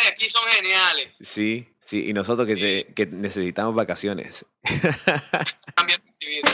y aquí son geniales. Sí, sí, y nosotros que necesitamos vacaciones. También recibido.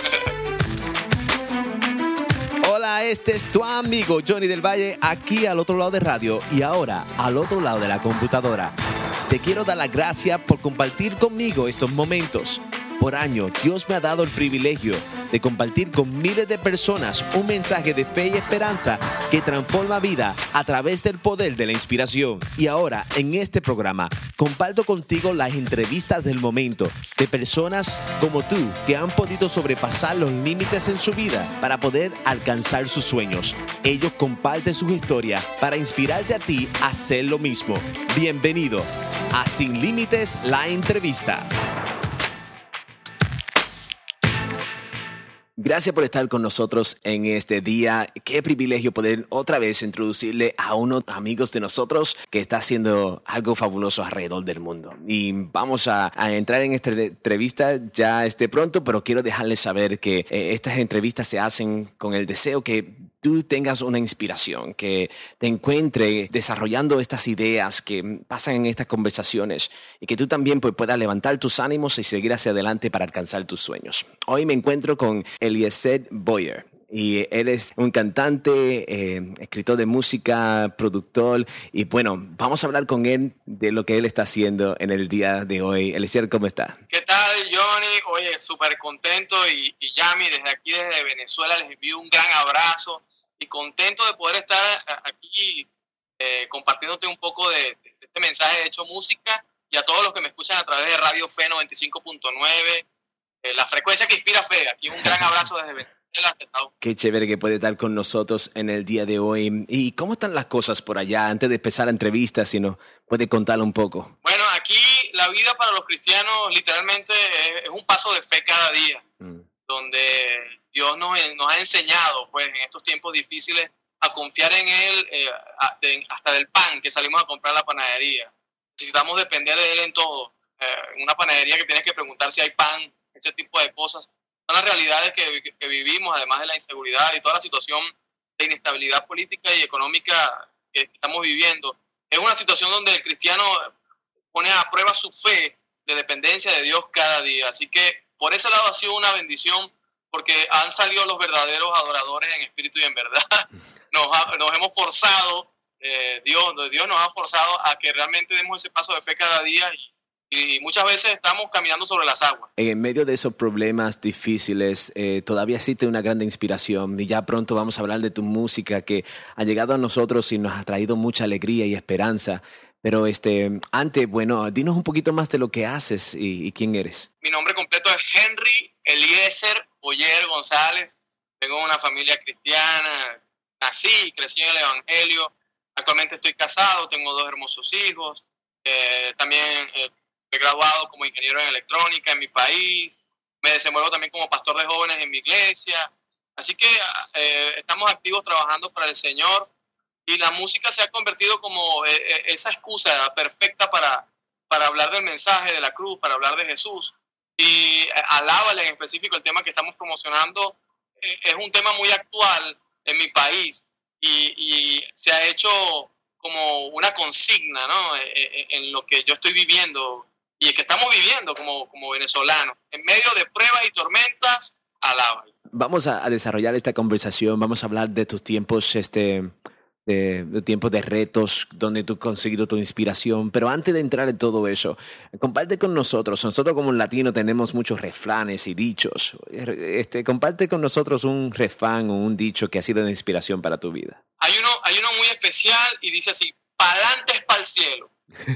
Hola, este es tu amigo Johnny del Valle, aquí al otro lado de radio y ahora al otro lado de la computadora. Te quiero dar las gracias por compartir conmigo estos momentos. Por años, Dios me ha dado el privilegio de compartir con miles de personas un mensaje de fe y esperanza que transforma vida a través del poder de la inspiración. Y ahora, en este programa, comparto contigo las entrevistas del momento de personas como tú que han podido sobrepasar los límites en su vida para poder alcanzar sus sueños. Ellos comparten sus historias para inspirarte a ti a hacer lo mismo. Bienvenido a Sin Límites, la entrevista. Gracias por estar con nosotros en este día. Qué privilegio poder otra vez introducirle a unos amigos de nosotros que está haciendo algo fabuloso alrededor del mundo. Y vamos a entrar en esta entrevista ya pronto, pero quiero dejarles saber que estas entrevistas se hacen con el deseo que tú tengas una inspiración, que te encuentre desarrollando estas ideas que pasan en estas conversaciones y que tú también puedas levantar tus ánimos y seguir hacia adelante para alcanzar tus sueños. Hoy me encuentro con Eliezer Boyer. Y él es un cantante, escritor de música, productor. Y bueno, vamos a hablar con él de lo que él está haciendo en el día de hoy. Eliezer, ¿cómo está? ¿Qué tal, Johnny? Oye, súper contento y Yami, desde aquí, desde Venezuela, les envío un gran abrazo y contento de poder estar aquí compartiéndote un poco de este mensaje de Hecho Música y a todos los que me escuchan a través de Radio Fe 95.9, la frecuencia que inspira fe. Aquí un gran abrazo desde Venezuela. Qué chévere que puede estar con nosotros en el día de hoy. ¿Y cómo están las cosas por allá? Antes de empezar la entrevista, si nos puede contar un poco. Bueno, aquí la vida para los cristianos literalmente es un paso de fe cada día, donde Dios nos ha enseñado, pues, en estos tiempos difíciles, a confiar en Él, hasta del pan que salimos a comprar a la panadería. Necesitamos depender de Él en todo. En una panadería que tienes que preguntar si hay pan, ese tipo de cosas. Son las realidades que vivimos, además de la inseguridad y toda la situación de inestabilidad política y económica que estamos viviendo. Es una situación donde el cristiano pone a prueba su fe de dependencia de Dios cada día. Así que por ese lado ha sido una bendición, porque han salido los verdaderos adoradores en espíritu y en verdad. Nos hemos forzado, Dios nos ha forzado a que realmente demos ese paso de fe cada día y muchas veces estamos caminando sobre las aguas. En medio de esos problemas difíciles, todavía existe una gran inspiración y ya pronto vamos a hablar de tu música que ha llegado a nosotros y nos ha traído mucha alegría y esperanza. Pero antes, bueno, dinos un poquito más de lo que haces y quién eres. Mi nombre completo es Henry Eliezer Boyer González. Tengo una familia cristiana, nací y crecí en el Evangelio. Actualmente estoy casado, tengo 2 hermosos hijos. También he graduado como ingeniero en electrónica en mi país. Me desenvuelvo también como pastor de jóvenes en mi iglesia. Así que estamos activos trabajando para el Señor. Y la música se ha convertido como esa excusa perfecta para hablar del mensaje de la cruz, para hablar de Jesús. Y Alábale en específico, el tema que estamos promocionando, es un tema muy actual en mi país. Y se ha hecho como una consigna, ¿no? En lo que yo estoy viviendo y que estamos viviendo como venezolanos. En medio de pruebas y tormentas, alábale. Vamos a desarrollar esta conversación, vamos a hablar de tus tiempos, de tiempos de retos, donde tú has conseguido tu inspiración. Pero antes de entrar en todo eso, comparte con nosotros. Nosotros como latinos tenemos muchos refranes y dichos. Comparte con nosotros un refrán o un dicho que ha sido de inspiración para tu vida. Hay uno muy especial y dice así: pa'lante es pa'l cielo.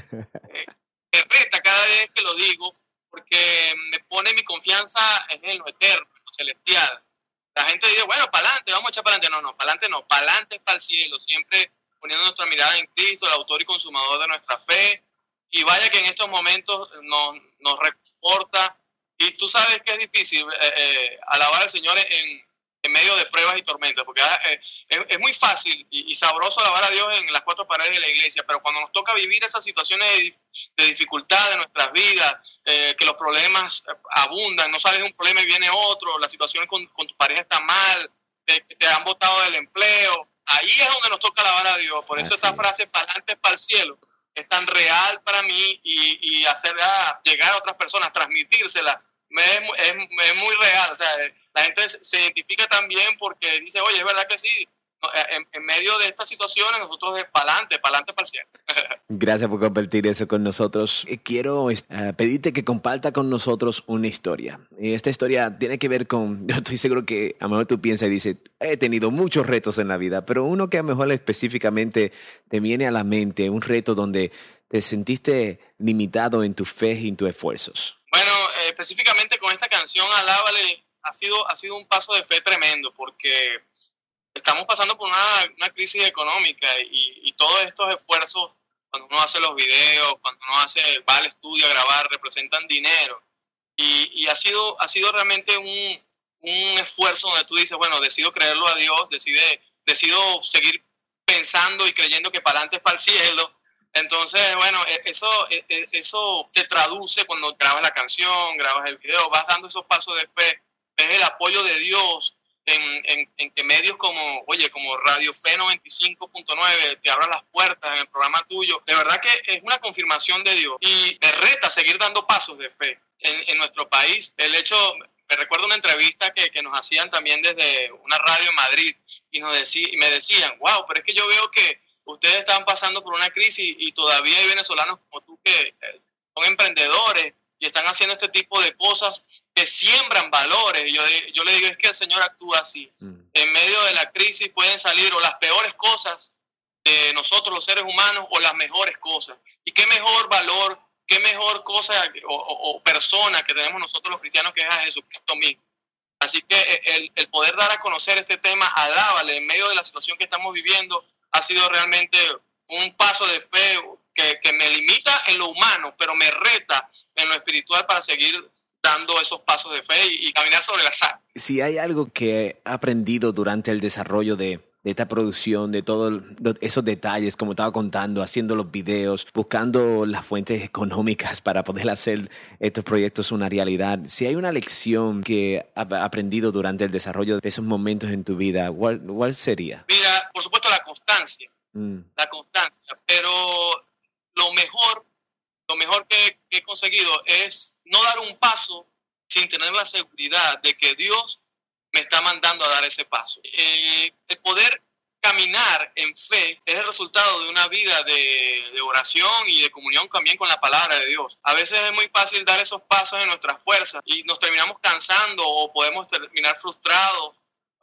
Me reta cada vez que lo digo porque me pone mi confianza en lo eterno, en lo celestial. La gente dice, bueno, para adelante, vamos a echar para adelante. No, para adelante es para el cielo, siempre poniendo nuestra mirada en Cristo, el autor y consumador de nuestra fe. Y vaya que en estos momentos nos reconforta. Y tú sabes que es difícil alabar al Señor en medio de pruebas y tormentas, porque es muy fácil y sabroso alabar a Dios en las 4 paredes de la iglesia, pero cuando nos toca vivir esas situaciones de dificultad de nuestras vidas, que los problemas abundan, no sales de un problema y viene otro, la situación con tu pareja está mal, te han botado del empleo, ahí es donde nos toca alabar a Dios. Por eso esta frase, para adelante es para el cielo, es tan real para mí y hacerla llegar a otras personas, transmitírsela, es muy real. O sea, la gente se identifica también porque dice, oye, es verdad que sí, en medio de estas situaciones nosotros es para adelante para el cielo. Gracias por compartir eso con nosotros. Quiero pedirte que comparta con nosotros una historia. Y esta historia tiene que ver con, yo estoy seguro que a lo mejor tú piensas y dices, he tenido muchos retos en la vida, pero uno que a lo mejor específicamente te viene a la mente, un reto donde te sentiste limitado en tu fe y en tus esfuerzos. Bueno, específicamente con esta canción, Alábale, ha sido un paso de fe tremendo, porque estamos pasando por una crisis económica y todos estos esfuerzos, cuando uno hace los videos, cuando uno va al estudio a grabar, representan dinero. Y ha sido realmente un esfuerzo donde tú dices, bueno, decido creerlo a Dios, decido seguir pensando y creyendo que para adelante es para el cielo. Entonces, bueno, eso se traduce cuando grabas la canción, grabas el video, vas dando esos pasos de fe, ves el apoyo de Dios en que medios como Radio Fe 95.9 te abran las puertas en el programa tuyo. De verdad que es una confirmación de Dios y me reta a seguir dando pasos de fe en nuestro país. Me recuerdo una entrevista que nos hacían también desde una radio en Madrid y me decían, wow, pero es que yo veo que ustedes están pasando por una crisis y todavía hay venezolanos como tú que son emprendedores y están haciendo este tipo de cosas que siembran valores. Yo le digo, es que el Señor actúa así. En medio de la crisis pueden salir o las peores cosas de nosotros los seres humanos o las mejores cosas. Y qué mejor valor, qué mejor cosa o persona que tenemos nosotros los cristianos que es a Jesucristo mismo. Así que el poder dar a conocer este tema, Alábale, en medio de la situación que estamos viviendo, ha sido realmente un paso de fe que me limita en lo humano, pero me reta en lo espiritual para seguir dando esos pasos de fe y caminar sobre la sal. Si hay algo que he aprendido durante el desarrollo de esta producción, de todos esos detalles, como estaba contando, haciendo los videos, buscando las fuentes económicas para poder hacer estos proyectos una realidad. Si hay una lección que has aprendido durante el desarrollo de esos momentos en tu vida, ¿cuál sería? Mira, por supuesto la constancia. La constancia, pero lo mejor que he conseguido es no dar un paso sin tener la seguridad de que Dios me está mandando a dar ese paso. El poder caminar en fe es el resultado de una vida de oración y de comunión también con la palabra de Dios. A veces es muy fácil dar esos pasos en nuestras fuerzas y nos terminamos cansando o podemos terminar frustrados.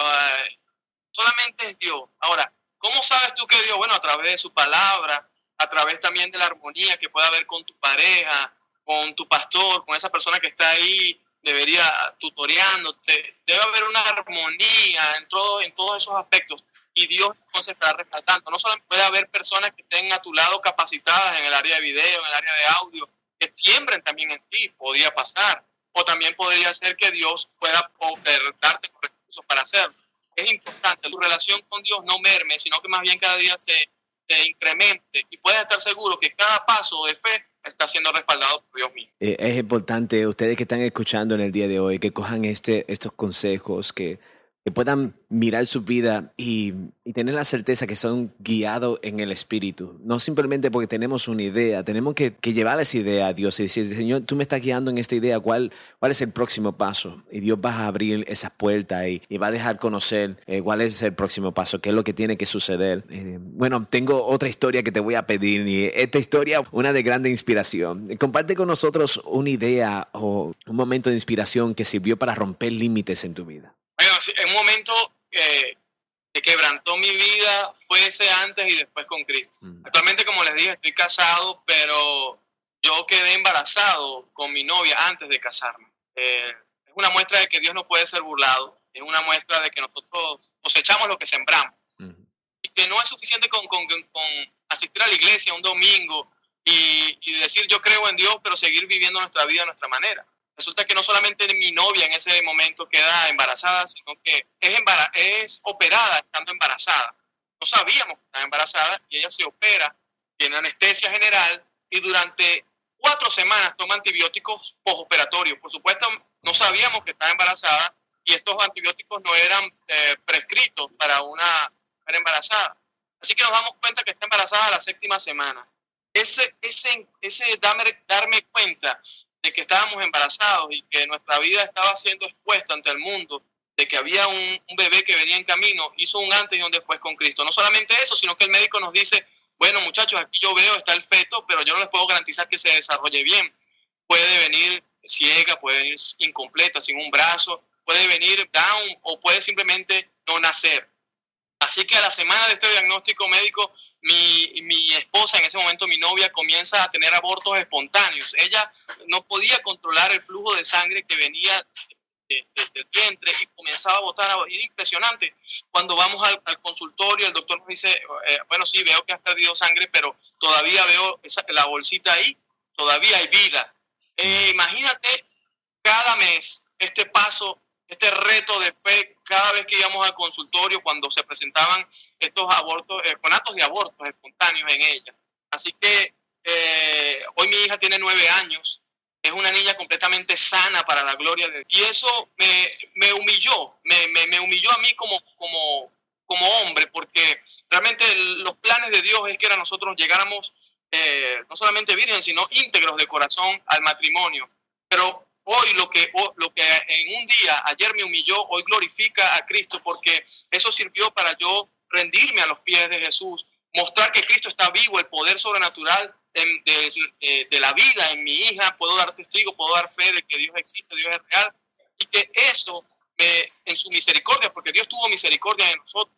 Solamente es Dios. Ahora, ¿cómo sabes tú que Dios? Bueno, a través de su palabra, a través también de la armonía que pueda haber con tu pareja, con tu pastor, con esa persona que está ahí, debería tutoreándote. Debe haber una armonía en todos esos aspectos y Dios entonces estará respaldando. No solamente puede haber personas que estén a tu lado capacitadas en el área de video, en el área de audio, que siembren también en ti, podría pasar. O también podría ser que Dios pueda poder darte los recursos para hacerlo. Es importante, tu relación con Dios no merme, sino que más bien cada día se incremente y puedes estar seguro que cada paso de fe está siendo respaldado por Dios mismo. Es importante, ustedes que están escuchando en el día de hoy, que cojan estos consejos, que puedan mirar su vida y tener la certeza que son guiados en el Espíritu. No simplemente porque tenemos una idea, tenemos que llevar esa idea a Dios y decir, Señor, tú me estás guiando en esta idea, ¿cuál es el próximo paso? Y Dios va a abrir esas puertas y va a dejar conocer cuál es el próximo paso, qué es lo que tiene que suceder. Bueno, tengo otra historia que te voy a pedir y esta historia, una de grande inspiración. Comparte con nosotros una idea o un momento de inspiración que sirvió para romper límites en tu vida. Bueno, un momento que quebrantó mi vida fue ese antes y después con Cristo. Actualmente, como les dije, estoy casado, pero yo quedé embarazado con mi novia antes de casarme. Es una muestra de que Dios no puede ser burlado. Es una muestra de que nosotros cosechamos lo que sembramos. Y que no es suficiente con asistir a la iglesia un domingo y decir yo creo en Dios, pero seguir viviendo nuestra vida a nuestra manera. Resulta que no solamente mi novia en ese momento queda embarazada, sino que es operada estando embarazada. No sabíamos que estaba embarazada y ella se opera, tiene anestesia general y durante 4 semanas toma antibióticos postoperatorios. Por supuesto, no sabíamos que estaba embarazada y estos antibióticos no eran prescritos para una mujer embarazada. Así que nos damos cuenta que está embarazada a la 7ª semana. ese darme cuenta de que estábamos embarazados y que nuestra vida estaba siendo expuesta ante el mundo, de que había un bebé que venía en camino, hizo un antes y un después con Cristo. No solamente eso, sino que el médico nos dice, bueno, muchachos, aquí yo veo, está el feto, pero yo no les puedo garantizar que se desarrolle bien. Puede venir ciega, puede venir incompleta, sin un brazo, puede venir down o puede simplemente no nacer. Así que a la semana de este diagnóstico médico, mi esposa, en ese momento mi novia, comienza a tener abortos espontáneos. Ella no podía controlar el flujo de sangre que venía desde el vientre y comenzaba a botar. Era impresionante. Cuando vamos al consultorio, el doctor nos dice, bueno, sí, veo que has perdido sangre, pero todavía veo la bolsita ahí, todavía hay vida. Imagínate cada mes este paso, este reto de fe, cada vez que íbamos al consultorio, cuando se presentaban estos abortos, conatos de abortos espontáneos en ella. Así que hoy mi hija tiene 9 años, es una niña completamente sana para la gloria de Dios. Y eso me humilló, me humilló a mí como hombre, porque realmente los planes de Dios es que nosotros llegáramos no solamente virgen, sino íntegros de corazón al matrimonio. Pero hoy lo que en un día, ayer me humilló, hoy glorifica a Cristo, porque eso sirvió para yo rendirme a los pies de Jesús, mostrar que Cristo está vivo, el poder sobrenatural de la vida en mi hija. Puedo dar testigo, puedo dar fe de que Dios existe, Dios es real, y que eso en su misericordia, porque Dios tuvo misericordia de nosotros,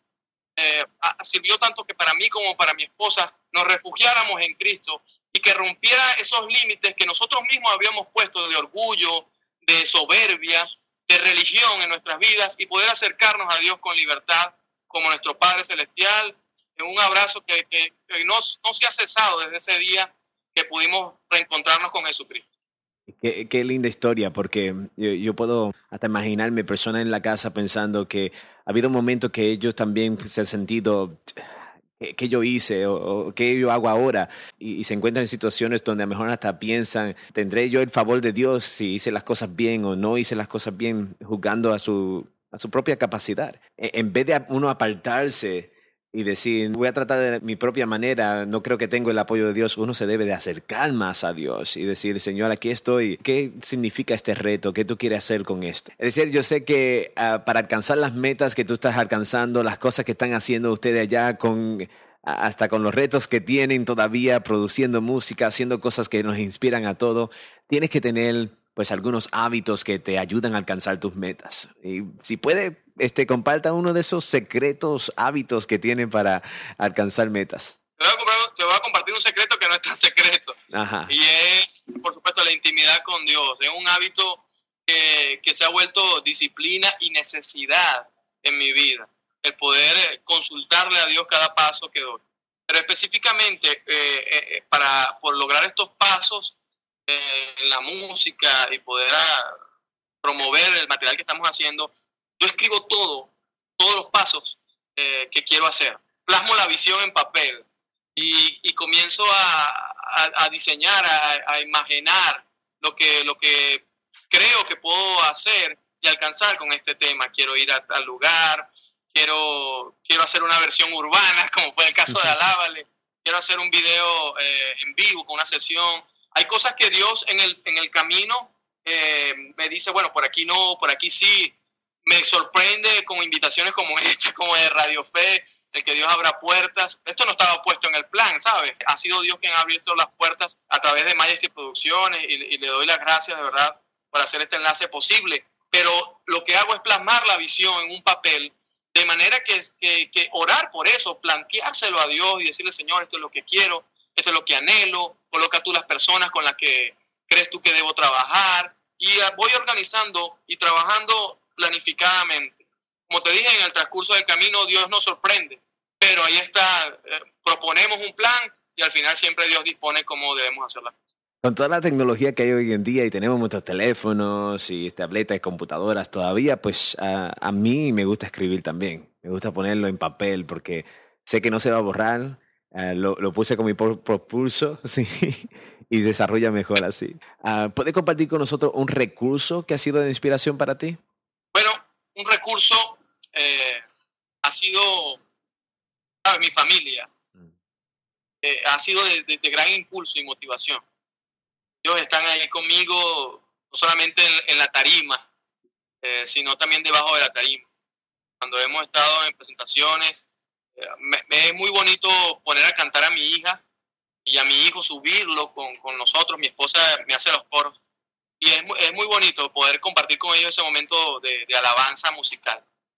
sirvió tanto que para mí como para mi esposa nos refugiáramos en Cristo y que rompiera esos límites que nosotros mismos habíamos puesto de orgullo, de soberbia, de religión en nuestras vidas, y poder acercarnos a Dios con libertad como nuestro Padre Celestial, en un abrazo que no se ha cesado desde ese día que pudimos reencontrarnos con Jesucristo. Qué linda historia, porque yo puedo hasta imaginarme personas en la casa pensando que ha habido momentos que ellos también se han sentido qué yo hice o qué yo hago ahora, y se encuentran en situaciones donde a lo mejor hasta piensan, ¿tendré yo el favor de Dios si hice las cosas bien o no hice las cosas bien, juzgando a su propia capacidad? En vez de uno apartarse y decir, voy a tratar de mi propia manera, no creo que tengo el apoyo de Dios, uno se debe de acercar más a Dios y decir, Señor, aquí estoy. ¿Qué significa este reto? ¿Qué tú quieres hacer con esto? Es decir, yo sé que para alcanzar las metas que tú estás alcanzando, las cosas que están haciendo ustedes allá, hasta con los retos que tienen todavía, produciendo música, haciendo cosas que nos inspiran a todo, tienes que tener pues algunos hábitos que te ayudan a alcanzar tus metas. Y si puede, comparta uno de esos secretos hábitos que tiene para alcanzar metas. Te voy a compartir un secreto que no es tan secreto. Ajá. Y es, por supuesto, la intimidad con Dios. Es un hábito que se ha vuelto disciplina y necesidad en mi vida. El poder consultarle a Dios cada paso que doy. Pero específicamente, por lograr estos pasos en la música y poder promover el material que estamos haciendo, yo escribo todos los pasos que quiero hacer. Plasmo la visión en papel y comienzo a diseñar, a imaginar lo que creo que puedo hacer y alcanzar con este tema. Quiero ir a tal lugar, quiero hacer una versión urbana, como fue el caso de Alábale, quiero hacer un video en vivo con una sesión. Hay cosas que Dios en el camino me dice, bueno, por aquí no, por aquí sí. Me sorprende con invitaciones como esta, como de Radio Fe, el que Dios abra puertas. Esto no estaba puesto en el plan, ¿sabes? Ha sido Dios quien ha abierto las puertas a través de Majesty Producciones, y le doy las gracias de verdad por hacer este enlace posible. Pero lo que hago es plasmar la visión en un papel, de manera que orar por eso, planteárselo a Dios y decirle, Señor, esto es lo que quiero, esto es lo que anhelo, coloca tú las personas con las que crees tú que debo trabajar, y voy organizando y trabajando planificadamente. Como te dije, en el transcurso del camino Dios nos sorprende, pero ahí está, proponemos un plan y al final siempre Dios dispone cómo debemos hacerla. Con toda la tecnología que hay hoy en día y tenemos muchos teléfonos y tabletas y computadoras todavía, pues a mí me gusta escribir también. Me gusta ponerlo en papel porque sé que no se va a borrar. Lo puse con mi propulso, sí, y desarrolla mejor así. ¿Puedes compartir con nosotros un recurso que ha sido de inspiración para ti? Bueno, un recurso ha sido, ¿sabes? Mi familia. ha sido de gran impulso y motivación. Ellos están ahí conmigo, no solamente en la tarima, sino también debajo de la tarima. Cuando hemos estado en presentaciones, me es muy bonito poner a cantar a mi hija y a mi hijo, subirlo con nosotros. Mi esposa me hace los coros. Y es muy bonito poder compartir con ellos ese momento de alabanza musical.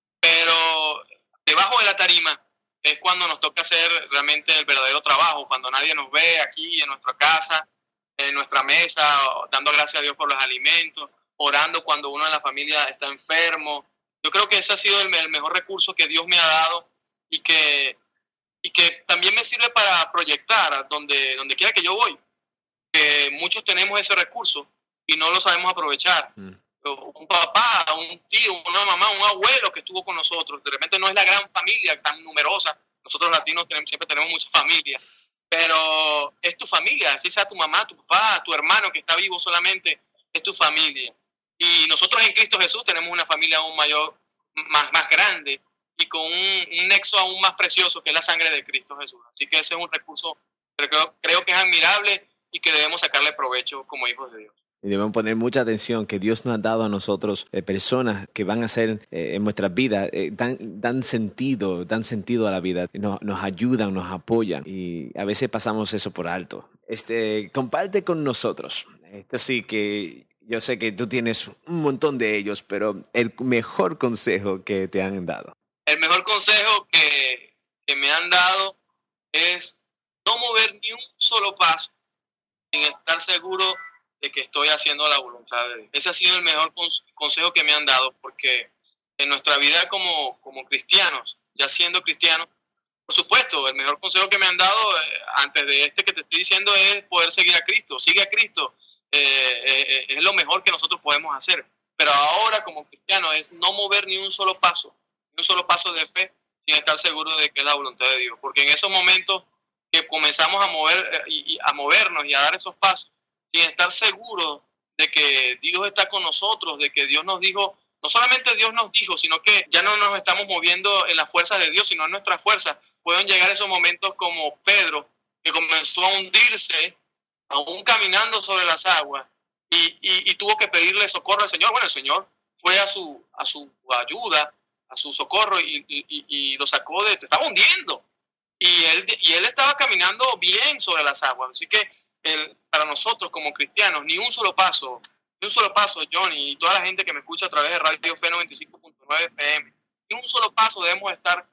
Pero debajo de la tarima es cuando nos toca hacer realmente el verdadero trabajo, cuando nadie nos ve aquí en nuestra casa, en nuestra mesa, dando gracias a Dios por los alimentos, orando cuando uno en la familia está enfermo. Yo creo que ese ha sido el mejor recurso que Dios me ha dado y que también me sirve para proyectar donde quiera que yo voy. Que muchos tenemos ese recurso y no lo sabemos aprovechar. Un papá, un tío, una mamá, un abuelo que estuvo con nosotros. De repente no es la gran familia tan numerosa. Nosotros los latinos siempre tenemos mucha familia. Pero es tu familia, así sea tu mamá, tu papá, tu hermano que está vivo solamente, es tu familia. Y nosotros en Cristo Jesús tenemos una familia aún mayor, más grande y con un nexo aún más precioso que es la sangre de Cristo Jesús. Así que ese es un recurso que creo que es admirable y que debemos sacarle provecho como hijos de Dios. Y debemos poner mucha atención que Dios nos ha dado a nosotros personas que van a ser en nuestras vidas, dan sentido a la vida, nos ayudan, nos apoyan y a veces pasamos eso por alto. Comparte con nosotros. Sí que yo sé que tú tienes un montón de ellos, pero el mejor consejo que te han dado. El mejor consejo que me han dado es no mover ni un solo paso sin estar seguro de que estoy haciendo la voluntad de Dios. Ese ha sido el mejor consejo que me han dado, porque en nuestra vida como cristianos, ya siendo cristianos, por supuesto, el mejor consejo que me han dado antes de que te estoy diciendo es poder seguir a Cristo. Sigue a Cristo, es lo mejor que nosotros podemos hacer. Pero ahora como cristianos es no mover ni un solo paso de fe sin estar seguro de que es la voluntad de Dios. Porque en esos momentos que comenzamos a movernos y a dar esos pasos, sin estar seguros de que Dios está con nosotros, de que Dios nos dijo, no solamente Dios nos dijo, sino que ya no nos estamos moviendo en las fuerzas de Dios, sino en nuestras fuerzas. Pueden llegar esos momentos como Pedro, que comenzó a hundirse, aún caminando sobre las aguas, y tuvo que pedirle socorro al Señor. Bueno, el Señor fue a su ayuda, a su socorro, y lo sacó se estaba hundiendo. Y él estaba caminando bien sobre las aguas. Así que para nosotros como cristianos, ni un solo paso, Johnny, y toda la gente que me escucha a través de Radio Fe 95.9 FM, ni un solo paso debemos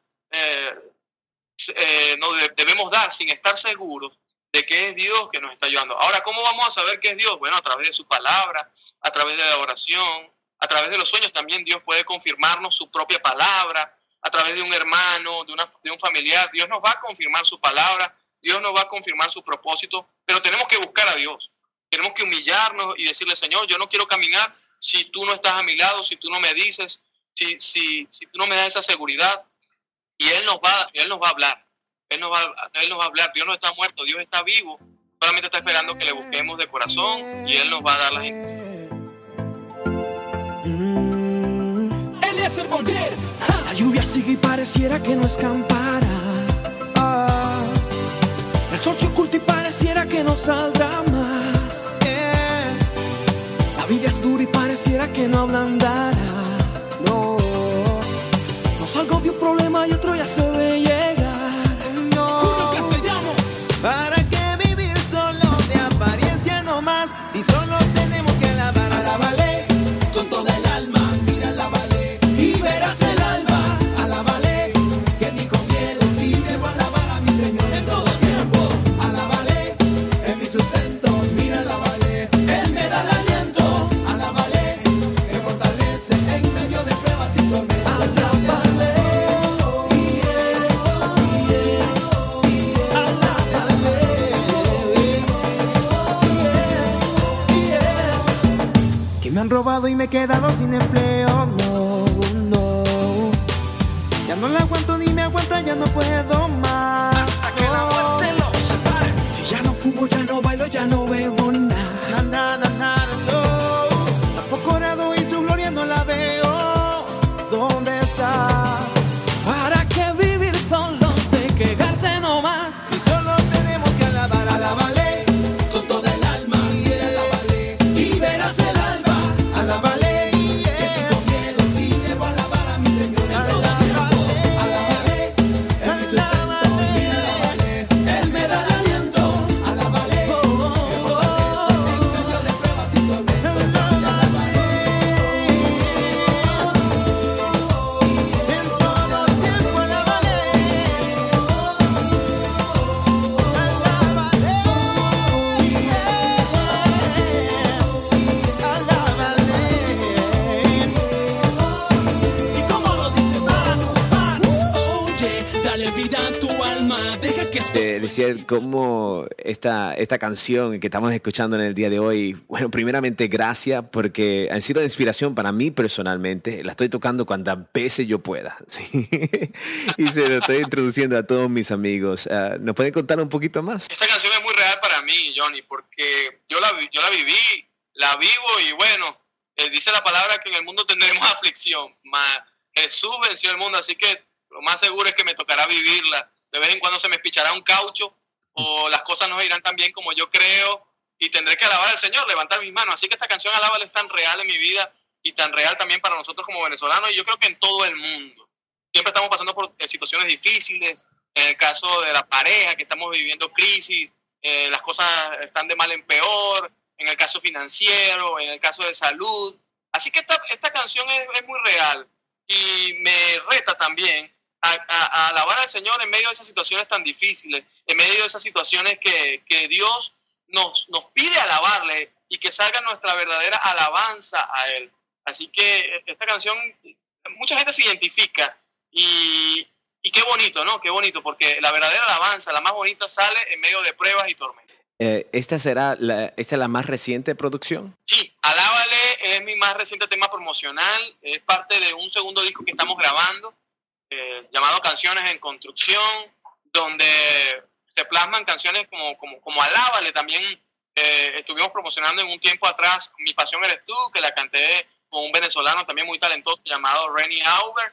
debemos dar sin estar seguros de que es Dios que nos está ayudando. Ahora, ¿cómo vamos a saber que es Dios? Bueno, a través de su palabra, a través de la oración, a través de los sueños también Dios puede confirmarnos su propia palabra, a través de un hermano, de un familiar. Dios nos va a confirmar su palabra, Dios nos va a confirmar su propósito, pero tenemos que buscar a Dios. Tenemos que humillarnos y decirle, Señor, yo no quiero caminar si tú no estás a mi lado, si tú no me dices, si tú no me das esa seguridad. Y Él nos va a hablar. Él nos va a hablar. Dios no está muerto, Dios está vivo. Solamente está esperando que le busquemos de corazón y Él nos va a dar las instrucciones. Eliezer Volver. La lluvia sigue y pareciera que no escampará. El sol se oculta y pareciera que no saldrá más. La vida es dura y pareciera que no ablandará. No salgo de un problema y otro ya se ve llegar. Julio Castellano. ¿Para qué vivir solo de apariencia nomás? Si solo tenemos que alabar, alábale con toda el alma, mira, alábale y verás el alma, alábale que ni conviene si debo alabar a mi Señor en todo tiempo, alábale en mi sustento, mira, alábale, Él me da el aliento, alábale, me fortalece en medio de pruebas y tormentas, alábale. Me han robado y me he quedado sin empleo, no. Ya no la aguanto ni me aguanta, ya no puedo más. Hasta que la muerte los separe. Si ya no fumo, ya no bailo, ya no bebo nada. No. Tampoco orado y su gloria no la veo. ¿Dónde está? ¿Para qué vivir solo de quejarse nomás? Si solo tenemos Eliezer, cómo esta canción que estamos escuchando en el día de hoy, bueno, primeramente gracias porque han sido de inspiración para mí personalmente. La estoy tocando cuantas veces yo pueda, ¿sí? Y se lo estoy introduciendo a todos mis amigos. ¿Nos pueden contar un poquito más? Esta canción es muy real para mí, Johnny, porque yo la viví, la vivo y bueno, dice la palabra que en el mundo tendremos aflicción, mas Jesús venció el mundo, así que lo más seguro es que me tocará vivirla. De vez en cuando se me espichará un caucho o las cosas no irán tan bien como yo creo y tendré que alabar al Señor, levantar mis manos. Así que esta canción Alábale es tan real en mi vida y tan real también para nosotros como venezolanos y yo creo que en todo el mundo. Siempre estamos pasando por situaciones difíciles. En el caso de la pareja, que estamos viviendo crisis, las cosas están de mal en peor. En el caso financiero, en el caso de salud. Así que esta canción es muy real y me reta también a alabar al Señor en medio de esas situaciones tan difíciles, en medio de esas situaciones que Dios nos pide alabarle y que salga nuestra verdadera alabanza a Él. Así que esta canción, mucha gente se identifica y qué bonito, ¿no? Qué bonito, porque la verdadera alabanza, la más bonita, sale en medio de pruebas y tormentas. ¿Esta es la más reciente producción? Sí, Alábale es mi más reciente tema promocional, es parte de un segundo disco que estamos grabando, llamado Canciones en Construcción, donde se plasman canciones como Alábale. También estuvimos promocionando en un tiempo atrás Mi Pasión Eres Tú, que la canté con un venezolano también muy talentoso llamado Renny Auber,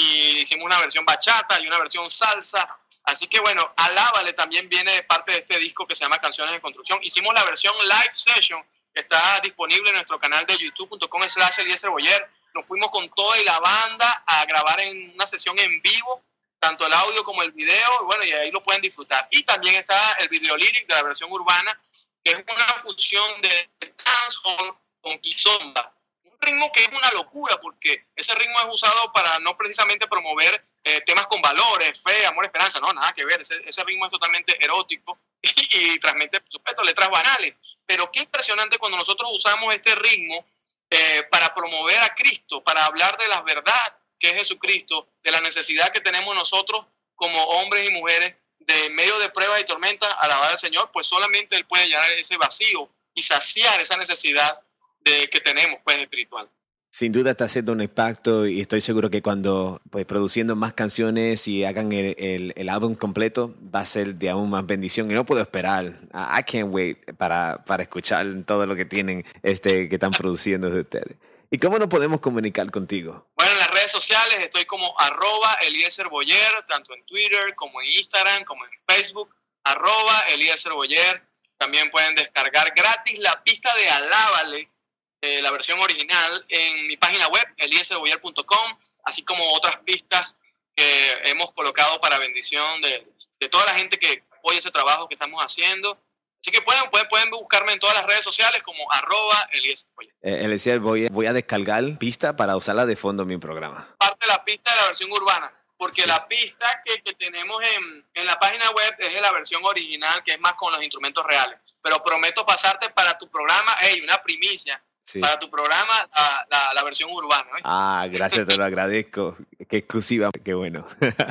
y hicimos una versión bachata y una versión salsa. Así que bueno, Alábale también viene de parte de este disco que se llama Canciones en Construcción. Hicimos la versión live session, que está disponible en nuestro canal de youtube.com/Eliezer Boyer. Nos fuimos con toda y la banda a grabar en una sesión en vivo, tanto el audio como el video, y bueno, y ahí lo pueden disfrutar. Y también está el video lyric de la versión urbana, que es una fusión de dancehall con kizomba. Un ritmo que es una locura, porque ese ritmo es usado para no precisamente promover temas con valores, fe, amor, esperanza, no, nada que ver. Ese ritmo es totalmente erótico y transmite, por supuesto, letras banales. Pero qué impresionante cuando nosotros usamos este ritmo para promover a Cristo, para hablar de la verdad que es Jesucristo, de la necesidad que tenemos nosotros como hombres y mujeres de en medio de pruebas y tormentas, alabar al Señor, pues solamente Él puede llenar ese vacío y saciar esa necesidad que tenemos, pues, espiritual. Sin duda está haciendo un impacto y estoy seguro que cuando pues produciendo más canciones y hagan el álbum completo va a ser de aún más bendición y no puedo esperar. I can't wait para escuchar todo lo que tienen que están produciendo de ustedes. ¿Y cómo nos podemos comunicar contigo? Bueno, en las redes sociales estoy como @Eliezer Boyer, tanto en Twitter como en Instagram, como en Facebook, @Eliezer Boyer. También pueden descargar gratis la pista de Alábale, la versión original, en mi página web, eliezerboyer.com, así como otras pistas que hemos colocado para bendición de toda la gente que apoya ese trabajo que estamos haciendo. Así que pueden buscarme en todas las redes sociales como @Eliezer Boyer. Eliezer, voy a descargar pista para usarla de fondo en mi programa. Parte de la pista de la versión urbana, porque sí, la pista que tenemos en la página web es de la versión original, que es más con los instrumentos reales. Pero prometo pasarte para tu programa, una primicia. Sí. Para tu programa, la versión urbana. Gracias, te lo agradezco. Qué exclusiva, qué bueno.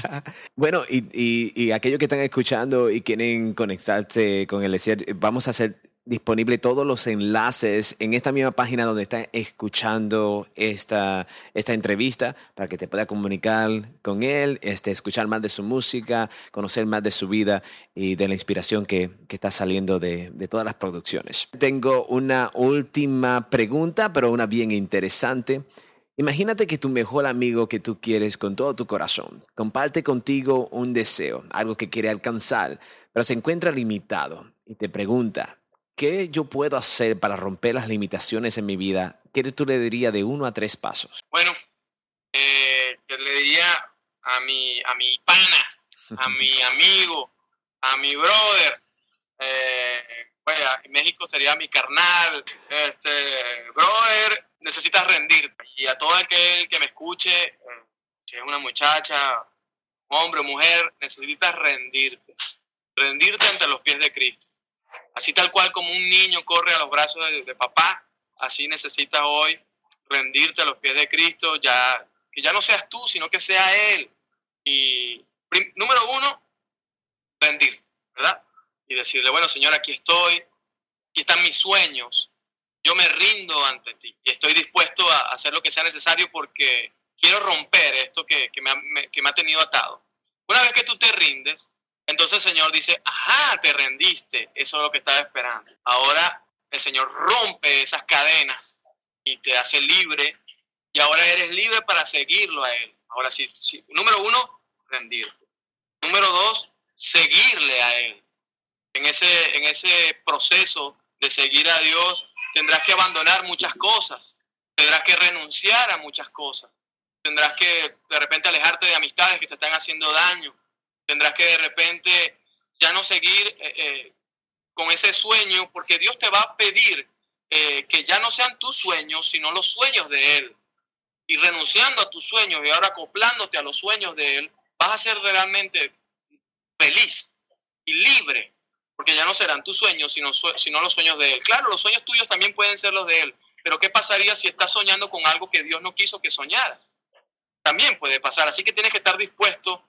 Bueno, y aquellos que están escuchando y quieren conectarse con Eliezer, vamos a hacer disponible todos los enlaces en esta misma página donde están escuchando esta entrevista para que te puedas comunicar con él, escuchar más de su música, conocer más de su vida y de la inspiración que está saliendo de todas las producciones. Tengo una última pregunta, pero una bien interesante. Imagínate que tu mejor amigo que tú quieres con todo tu corazón comparte contigo un deseo, algo que quiere alcanzar, pero se encuentra limitado y te pregunta, ¿qué yo puedo hacer para romper las limitaciones en mi vida? ¿Qué tú le dirías de 1 a 3 pasos? Bueno, yo le diría a mi pana, a mi amigo, a mi brother. En México sería mi carnal. Brother, necesitas rendirte. Y a todo aquel que me escuche, si es una muchacha, hombre o mujer, necesitas rendirte. Rendirte ante los pies de Cristo. Así tal cual como un niño corre a los brazos de papá, así necesitas hoy rendirte a los pies de Cristo, que ya no seas tú, sino que sea Él. Y número 1, rendirte. ¿verdad? Y decirle, bueno, Señor, aquí estoy, aquí están mis sueños, yo me rindo ante ti y estoy dispuesto a hacer lo que sea necesario porque quiero romper esto que me ha tenido atado. Una vez que tú te rindes, entonces el Señor dice, ajá, te rendiste, eso es lo que estaba esperando. Ahora el Señor rompe esas cadenas y te hace libre, y ahora eres libre para seguirlo a Él. Ahora sí, número 1, rendirte. Número 2, seguirle a Él. En ese proceso de seguir a Dios tendrás que abandonar muchas cosas, tendrás que renunciar a muchas cosas, tendrás que de repente alejarte de amistades que te están haciendo daño, tendrás que de repente ya no seguir con ese sueño, porque Dios te va a pedir que ya no sean tus sueños, sino los sueños de Él. Y renunciando a tus sueños y ahora acoplándote a los sueños de Él, vas a ser realmente feliz y libre, porque ya no serán tus sueños, sino los sueños de Él. Claro, los sueños tuyos también pueden ser los de Él, pero ¿qué pasaría si estás soñando con algo que Dios no quiso que soñaras? También puede pasar, así que tienes que estar dispuesto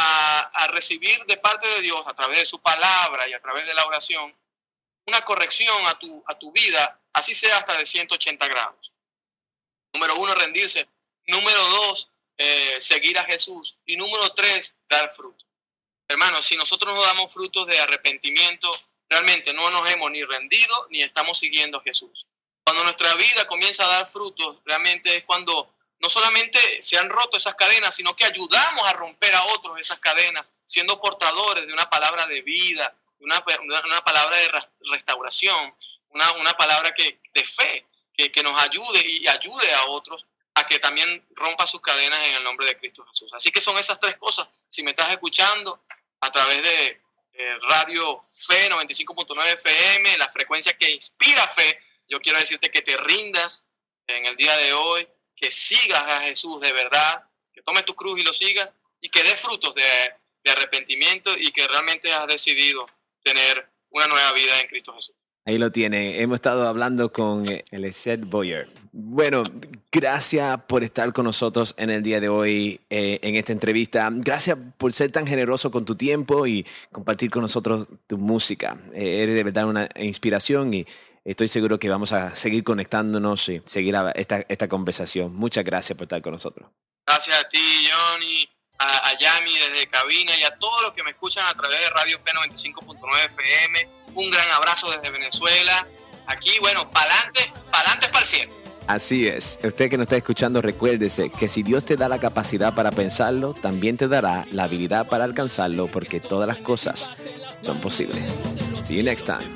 a recibir de parte de Dios, a través de su palabra y a través de la oración, una corrección a tu vida, así sea hasta de 180 grados. Número 1, rendirse. Número 2, seguir a Jesús. Y número 3, dar fruto. Hermanos, si nosotros no damos frutos de arrepentimiento, realmente no nos hemos ni rendido ni estamos siguiendo a Jesús. Cuando nuestra vida comienza a dar frutos, realmente es cuando no solamente se han roto esas cadenas, sino que ayudamos a romper a otros esas cadenas, siendo portadores de una palabra de vida, una palabra de restauración, una palabra de fe, que nos ayude y ayude a otros a que también rompa sus cadenas en el nombre de Cristo Jesús. Así que son esas 3 cosas. Si me estás escuchando a través de Radio Fe 95.9 FM, la frecuencia que inspira fe, yo quiero decirte que te rindas en el día de hoy, que sigas a Jesús de verdad, que tomes tu cruz y lo sigas, y que des frutos de arrepentimiento y que realmente has decidido tener una nueva vida en Cristo Jesús. Ahí lo tiene. Hemos estado hablando con Eliezer Boyer. Bueno, gracias por estar con nosotros en el día de hoy en esta entrevista. Gracias por ser tan generoso con tu tiempo y compartir con nosotros tu música. Eres de verdad una inspiración y estoy seguro que vamos a seguir conectándonos y seguir esta conversación. Muchas gracias por estar con nosotros. Gracias a ti, Johnny, a Yami desde cabina y a todos los que me escuchan a través de Radio Fe 95.9 FM. Un gran abrazo desde Venezuela. Aquí, bueno, pa'lante para el cielo. Así es. Usted que nos está escuchando, recuérdese que si Dios te da la capacidad para pensarlo, también te dará la habilidad para alcanzarlo, porque todas las cosas son posibles. See you next time.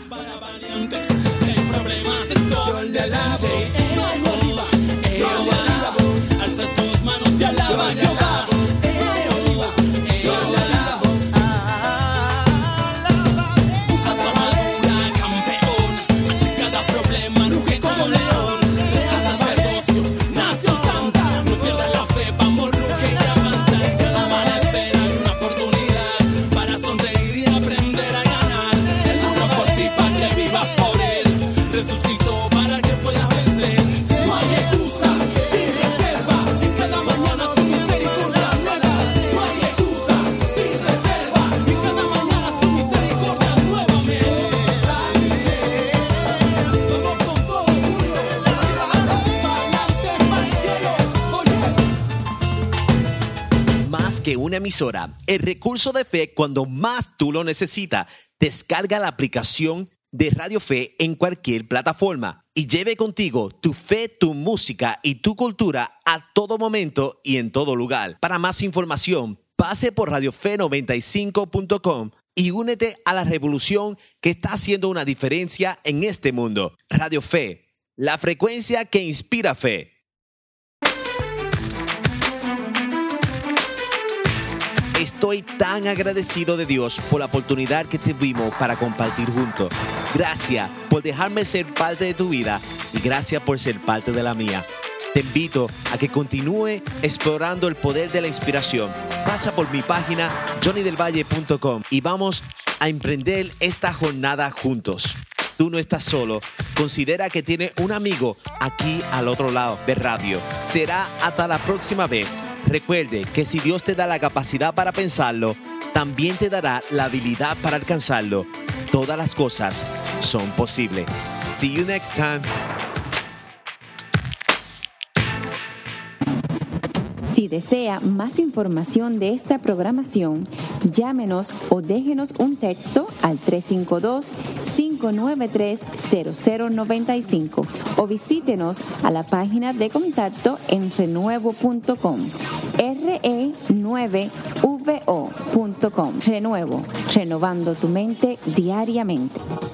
Alza tus manos y alaba a Jehová. Usa tu armadura, campeón. Ante cada problema ruge como león. Real sacerdocio, nación santa. No pierdas la fe, vamos, ruge y avanza. En cada amanecer hay una oportunidad para sonreír y aprender a ganar. Él murió por ti para que vivas por él. Resucitó para que puedas vencer. No hay excusa, sin reserva. En cada mañana su misericordia nueva. No hay excusa, sin reserva. En cada mañana su misericordia nuevamente. Vamos con todo, pa'lante, pa'l cielo. Más que una emisora, el recurso de fe cuando más tú lo necesitas. Descarga la aplicación de Radio Fe en cualquier plataforma y lleve contigo tu fe, tu música y tu cultura a todo momento y en todo lugar. Para más información, pase por radiofe95.com y únete a la revolución que está haciendo una diferencia en este mundo. Radio Fe, la frecuencia que inspira fe. Estoy tan agradecido de Dios por la oportunidad que tuvimos para compartir juntos. Gracias por dejarme ser parte de tu vida y gracias por ser parte de la mía. Te invito a que continúe explorando el poder de la inspiración. Pasa por mi página johnnydelvalle.com y vamos a emprender esta jornada juntos. Tú no estás solo. Considera que tienes un amigo aquí al otro lado de radio. Será hasta la próxima vez. Recuerde que si Dios te da la capacidad para pensarlo, también te dará la habilidad para alcanzarlo. Todas las cosas son posibles. See you next time. Si desea más información de esta programación, llámenos o déjenos un texto al 352-593-0095 o visítenos a la página de contacto en renuevo.com. re9vo.com. Renuevo, renovando tu mente diariamente.